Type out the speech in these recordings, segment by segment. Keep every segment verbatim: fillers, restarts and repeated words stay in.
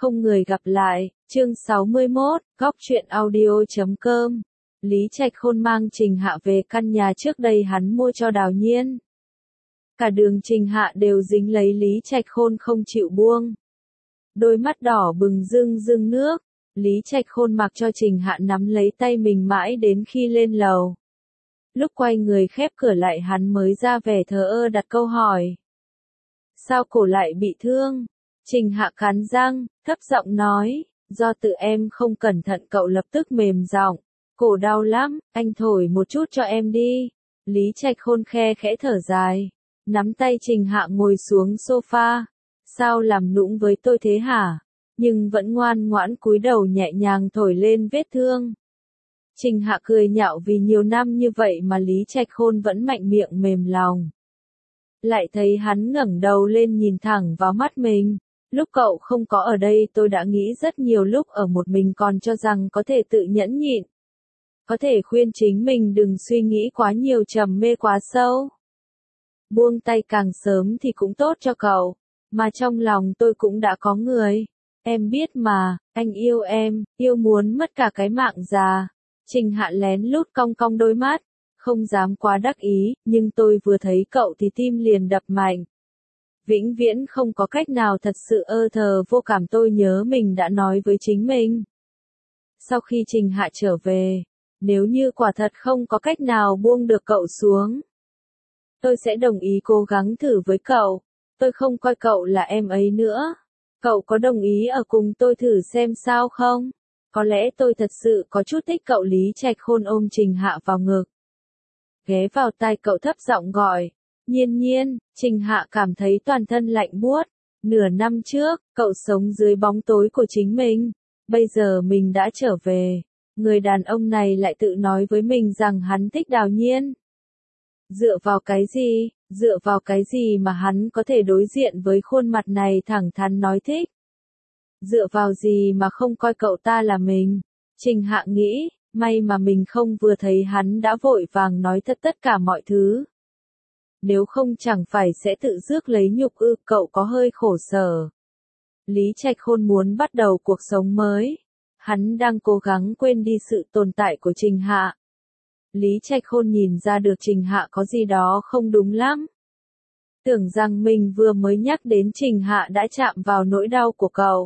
Không người gặp lại, chương sáu mươi mốt, góc truyện audio chấm com. Lý Trạch Khôn mang Trình Hạ về căn nhà trước đây hắn mua cho Đào Nhiên. Cả đường Trình Hạ đều dính lấy Lý Trạch Khôn không chịu buông. Đôi mắt đỏ bừng rưng rưng nước, Lý Trạch Khôn mặc cho Trình Hạ nắm lấy tay mình mãi đến khi lên lầu. Lúc quay người khép cửa lại hắn mới ra vẻ thờ ơ đặt câu hỏi. Sao cổ lại bị thương? Trình Hạ cắn răng, thấp giọng nói, do tự em không cẩn thận. Cậu lập tức mềm giọng, cổ đau lắm, anh thổi một chút cho em đi. Lý Trạch Khôn khe khẽ thở dài, nắm tay Trình Hạ ngồi xuống sofa. Sao làm nũng với tôi thế hả? Nhưng vẫn ngoan ngoãn cúi đầu nhẹ nhàng thổi lên vết thương. Trình Hạ cười nhạo vì nhiều năm như vậy mà Lý Trạch Khôn vẫn mạnh miệng mềm lòng. Lại thấy hắn ngẩng đầu lên nhìn thẳng vào mắt mình. Lúc cậu không có ở đây tôi đã nghĩ rất nhiều, lúc ở một mình còn cho rằng có thể tự nhẫn nhịn. Có thể khuyên chính mình đừng suy nghĩ quá nhiều, trầm mê quá sâu. Buông tay càng sớm thì cũng tốt cho cậu. Mà trong lòng tôi cũng đã có người. Em biết mà, anh yêu em, yêu muốn mất cả cái mạng già. Trình Hạ lén lút cong cong đôi mắt. Không dám quá đắc ý, nhưng tôi vừa thấy cậu thì tim liền đập mạnh. Vĩnh viễn không có cách nào thật sự ơ thờ vô cảm. Tôi nhớ mình đã nói với chính mình. Sau khi Trình Hạ trở về, nếu như quả thật không có cách nào buông được cậu xuống, tôi sẽ đồng ý cố gắng thử với cậu. Tôi không coi cậu là em ấy nữa. Cậu có đồng ý ở cùng tôi thử xem sao không? Có lẽ tôi thật sự có chút thích cậu. Lý Trạch Khôn ôm Trình Hạ vào ngực, ghé vào tai cậu thấp giọng gọi. Nhiên Nhiên. Trình Hạ cảm thấy toàn thân lạnh buốt. Nửa năm trước, cậu sống dưới bóng tối của chính mình. Bây giờ mình đã trở về. Người đàn ông này lại tự nói với mình rằng hắn thích Đào Nhiên. Dựa vào cái gì? Dựa vào cái gì mà hắn có thể đối diện với khuôn mặt này thẳng thắn nói thích? Dựa vào gì mà không coi cậu ta là mình? Trình Hạ nghĩ, may mà mình không vừa thấy hắn đã vội vàng nói thật tất cả mọi thứ. Nếu không chẳng phải sẽ tự rước lấy nhục ư. Cậu có hơi khổ sở. Lý Trạch Khôn muốn bắt đầu cuộc sống mới. Hắn đang cố gắng quên đi sự tồn tại của Trình Hạ. Lý Trạch Khôn nhìn ra được Trình Hạ có gì đó không đúng lắm. Tưởng rằng mình vừa mới nhắc đến Trình Hạ đã chạm vào nỗi đau của cậu.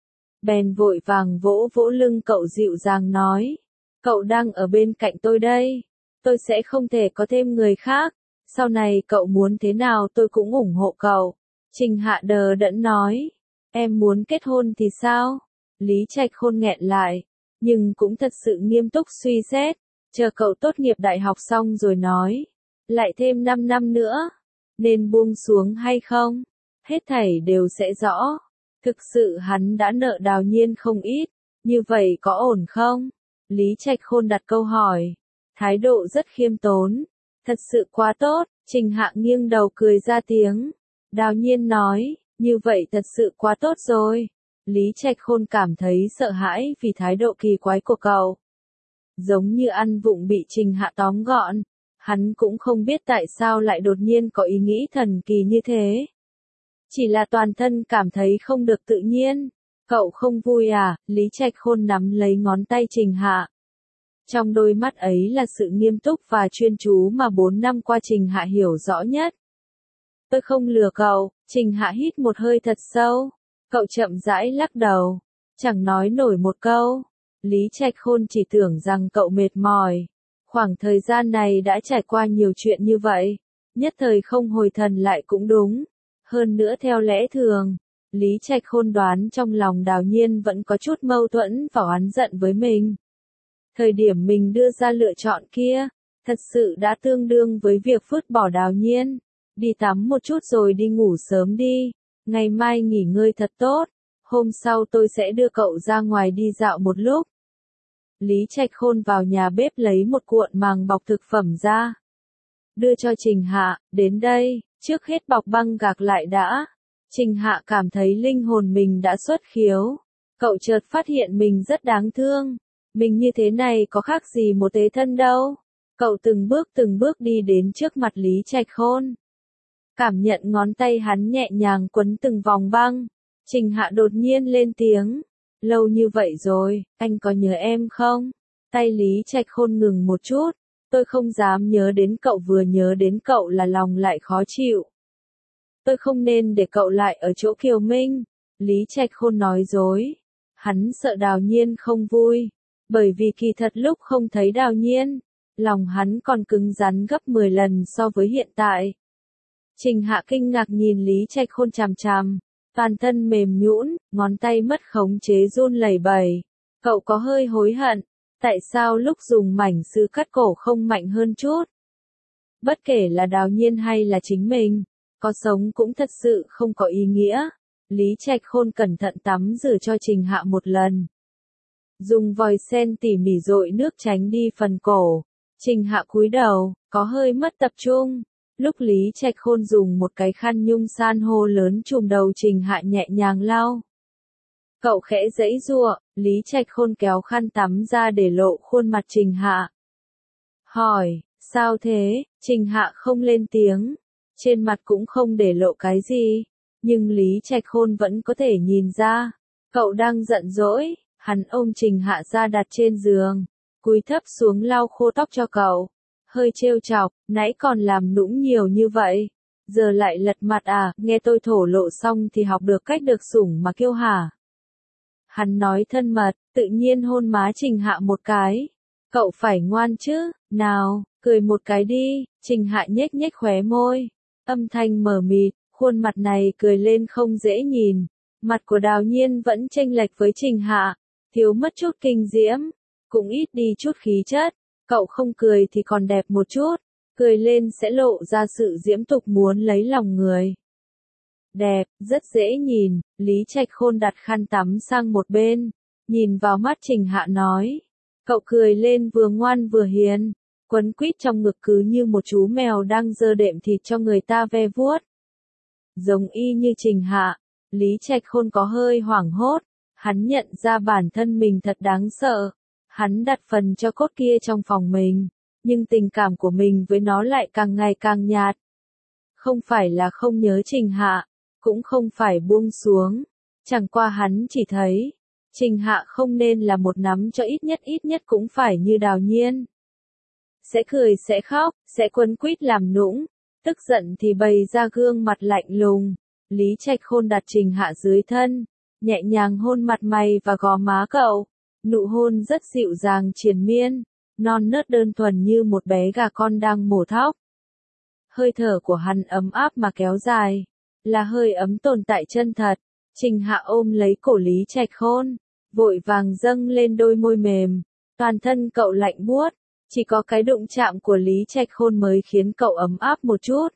Bèn vội vàng vỗ vỗ lưng cậu dịu dàng nói. Cậu đang ở bên cạnh tôi đây. Tôi sẽ không thể có thêm người khác. Sau này cậu muốn thế nào tôi cũng ủng hộ cậu. Trình Hạ đờ đẫn nói. Em muốn kết hôn thì sao? Lý Trạch Khôn nghẹn lại. Nhưng cũng thật sự nghiêm túc suy xét. Chờ cậu tốt nghiệp đại học xong rồi nói. Lại thêm năm năm nữa. Nên buông xuống hay không? Hết thảy đều sẽ rõ. Thực sự hắn đã nợ Đào Nhiên không ít. Như vậy có ổn không? Lý Trạch Khôn đặt câu hỏi. Thái độ rất khiêm tốn. Thật sự quá tốt. Trình Hạ nghiêng đầu cười ra tiếng. Đào Nhiên nói. Như vậy thật sự quá tốt rồi. Lý Trạch Khôn cảm thấy sợ hãi vì thái độ kỳ quái của cậu. Giống như ăn vụng bị Trình Hạ tóm gọn. Hắn cũng không biết tại sao lại đột nhiên có ý nghĩ thần kỳ như thế. Chỉ là toàn thân cảm thấy không được tự nhiên. Cậu không vui à? Lý Trạch Khôn nắm lấy ngón tay Trình Hạ. Trong đôi mắt ấy là sự nghiêm túc và chuyên chú mà bốn năm qua Trình Hạ hiểu rõ nhất. Tôi không lừa cậu. Trình Hạ hít một hơi thật sâu. Cậu chậm rãi lắc đầu. Chẳng nói nổi một câu. Lý Trạch Khôn chỉ tưởng rằng cậu mệt mỏi. Khoảng thời gian này đã trải qua nhiều chuyện như vậy. Nhất thời không hồi thần lại cũng đúng. Hơn nữa theo lẽ thường, Lý Trạch Khôn đoán trong lòng Đào Nhiên vẫn có chút mâu thuẫn và oán giận với mình. Thời điểm mình đưa ra lựa chọn kia, thật sự đã tương đương với việc vứt bỏ Đào Nhiên. Đi tắm một chút rồi đi ngủ sớm đi. Ngày mai nghỉ ngơi thật tốt. Hôm sau tôi sẽ đưa cậu ra ngoài đi dạo một lúc. Lý Trạch Khôn vào nhà bếp lấy một cuộn màng bọc thực phẩm ra. Đưa cho Trình Hạ, đến đây, trước hết bọc băng gạc lại đã. Trình Hạ cảm thấy linh hồn mình đã xuất khiếu. Cậu chợt phát hiện mình rất đáng thương. Mình như thế này có khác gì một tế thân đâu. Cậu từng bước từng bước đi đến trước mặt Lý Trạch Khôn. Cảm nhận ngón tay hắn nhẹ nhàng quấn từng vòng băng. Trình Hạ đột nhiên lên tiếng. Lâu như vậy rồi, anh có nhớ em không? Tay Lý Trạch Khôn ngừng một chút. Tôi không dám nhớ đến cậu, vừa nhớ đến cậu là lòng lại khó chịu. Tôi không nên để cậu lại ở chỗ Kiều Minh. Lý Trạch Khôn nói dối. Hắn sợ Đào Nhiên không vui. Bởi vì kỳ thật lúc không thấy Đào Nhiên, lòng hắn còn cứng rắn gấp mười lần so với hiện tại. Trình Hạ kinh ngạc nhìn Lý Trạch Khôn chằm chằm. Toàn thân mềm nhũn, ngón tay mất khống chế run lẩy bẩy. Cậu có hơi hối hận. Tại sao lúc dùng mảnh sứ cắt cổ không mạnh hơn chút? Bất kể là Đào Nhiên hay là chính mình, có sống cũng thật sự không có ý nghĩa. Lý Trạch Khôn cẩn thận tắm rửa cho Trình Hạ một lần. Dùng vòi sen tỉ mỉ dội nước tránh đi phần cổ. Trình Hạ cúi đầu, có hơi mất tập trung. Lúc Lý Trạch Khôn dùng một cái khăn nhung san hô lớn trùm đầu Trình Hạ nhẹ nhàng lau. Cậu khẽ giãy giụa, Lý Trạch Khôn kéo khăn tắm ra để lộ khuôn mặt Trình Hạ. Hỏi, sao thế? Trình Hạ không lên tiếng. Trên mặt cũng không để lộ cái gì. Nhưng Lý Trạch Khôn vẫn có thể nhìn ra. Cậu đang giận dỗi. Hắn ôm Trình Hạ ra đặt trên giường. Cúi thấp xuống lau khô tóc cho cậu. Hơi trêu chọc, nãy còn làm nũng nhiều như vậy. Giờ lại lật mặt à, nghe tôi thổ lộ xong thì học được cách được sủng mà kêu hả? Hắn nói thân mật, tự nhiên hôn má Trình Hạ một cái. Cậu phải ngoan chứ, nào, cười một cái đi. Trình Hạ nhếch nhếch khóe môi. Âm thanh mờ mịt, khuôn mặt này cười lên không dễ nhìn. Mặt của Đào Nhiên vẫn chênh lệch với Trình Hạ. Thiếu mất chút kinh diễm. Cũng ít đi chút khí chất. Cậu không cười thì còn đẹp một chút. Cười lên sẽ lộ ra sự diễm tục muốn lấy lòng người. Đẹp, rất dễ nhìn. Lý Trạch Khôn đặt khăn tắm sang một bên. Nhìn vào mắt Trình Hạ nói. Cậu cười lên vừa ngoan vừa hiền. Quấn quýt trong ngực cứ như một chú mèo đang giơ đệm thịt cho người ta ve vuốt. Giống y như Trình Hạ. Lý Trạch Khôn có hơi hoảng hốt. Hắn nhận ra bản thân mình thật đáng sợ. Hắn đặt phần cho cốt kia trong phòng mình. Nhưng tình cảm của mình với nó lại càng ngày càng nhạt. Không phải là không nhớ Trình Hạ. Cũng không phải buông xuống. Chẳng qua hắn chỉ thấy. Trình Hạ không nên là một nắm cho ít nhất ít nhất cũng phải như Đào Nhiên. Sẽ cười sẽ khóc, sẽ quấn quýt làm nũng. Tức giận thì bày ra gương mặt lạnh lùng. Lý Trạch Khôn đặt Trình Hạ dưới thân. Nhẹ nhàng hôn mặt mày và gò má cậu. Nụ hôn rất dịu dàng triền miên. Non nớt đơn thuần như một bé gà con đang mổ thóc. Hơi thở của hắn ấm áp mà kéo dài. Là hơi ấm tồn tại chân thật. Trình Hạ ôm lấy cổ Lý Trạch Khôn. Vội vàng dâng lên đôi môi mềm. Toàn thân cậu lạnh buốt. Chỉ có cái đụng chạm của Lý Trạch Khôn mới khiến cậu ấm áp một chút.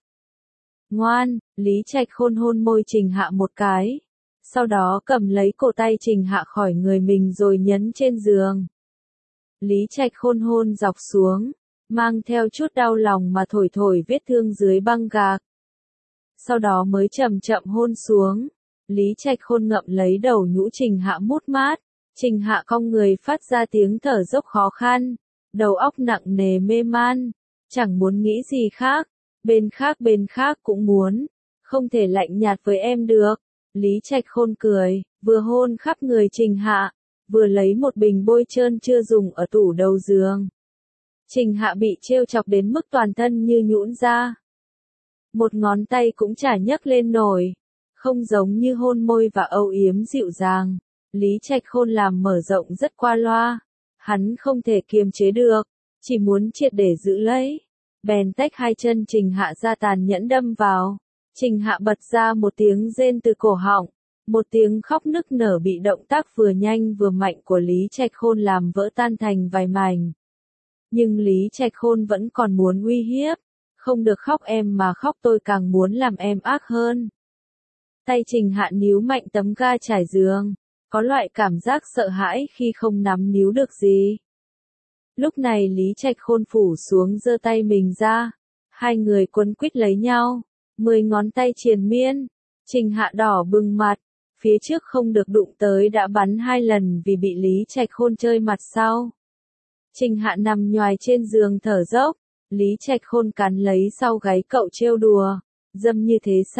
Ngoan, Lý Trạch Khôn hôn môi Trình Hạ một cái. Sau đó cầm lấy cổ tay Trình Hạ khỏi người mình rồi nhấn trên giường. Lý Trạch Khôn hôn dọc xuống. Mang theo chút đau lòng mà thổi thổi vết thương dưới băng gạc. Sau đó mới chậm chậm hôn xuống. Lý Trạch Khôn ngậm lấy đầu nhũ Trình Hạ mút mát. Trình Hạ cong người phát ra tiếng thở dốc khó khăn. Đầu óc nặng nề mê man. Chẳng muốn nghĩ gì khác. Bên khác bên khác cũng muốn. Không thể lạnh nhạt với em được. Lý Trạch Khôn cười. Vừa hôn khắp người Trình Hạ. Vừa lấy một bình bôi trơn chưa dùng ở tủ đầu giường. Trình Hạ bị trêu chọc đến mức toàn thân như nhũn ra. Một ngón tay cũng chả nhấc lên nổi. Không giống như hôn môi và âu yếm dịu dàng. Lý Trạch Khôn làm mở rộng rất qua loa. Hắn không thể kiềm chế được. Chỉ muốn triệt để giữ lấy. Bèn tách hai chân Trình Hạ ra tàn nhẫn đâm vào. Trình Hạ bật ra một tiếng rên từ cổ họng. Một tiếng khóc nức nở bị động tác vừa nhanh vừa mạnh của Lý Trạch Khôn làm vỡ tan thành vài mảnh. Nhưng Lý Trạch Khôn vẫn còn muốn uy hiếp. Không được khóc em mà khóc tôi càng muốn làm em ác hơn. Tay Trình Hạ níu mạnh tấm ga trải giường. Có loại cảm giác sợ hãi khi không nắm níu được gì. Lúc này Lý Trạch Khôn phủ xuống giơ tay mình ra. Hai người quấn quýt lấy nhau. Mười ngón tay triền miên. Trình Hạ đỏ bừng mặt. Phía trước không được đụng tới đã bắn hai lần vì bị Lý Trạch Khôn chơi mặt sau. Trình Hạ nằm nhoài trên giường thở dốc. Lý Trạch Khôn cắn lấy sau gáy cậu trêu đùa. Dâm như thế sao?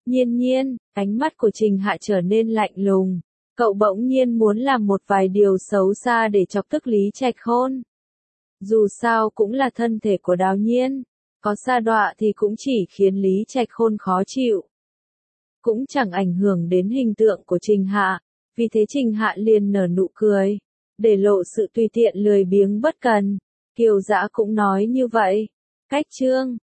Nhiên nhiên, ánh mắt của Trình Hạ trở nên lạnh lùng. Cậu bỗng nhiên muốn làm một vài điều xấu xa để chọc tức Lý Trạch Khôn. Dù sao cũng là thân thể của Đào Nhiên, có sa đọa thì cũng chỉ khiến Lý Trạch Khôn khó chịu. Cũng chẳng ảnh hưởng đến hình tượng của Trình Hạ, vì thế Trình Hạ liền nở nụ cười, để lộ sự tùy tiện lười biếng bất cần. Kiều Dã cũng nói như vậy. Cách chương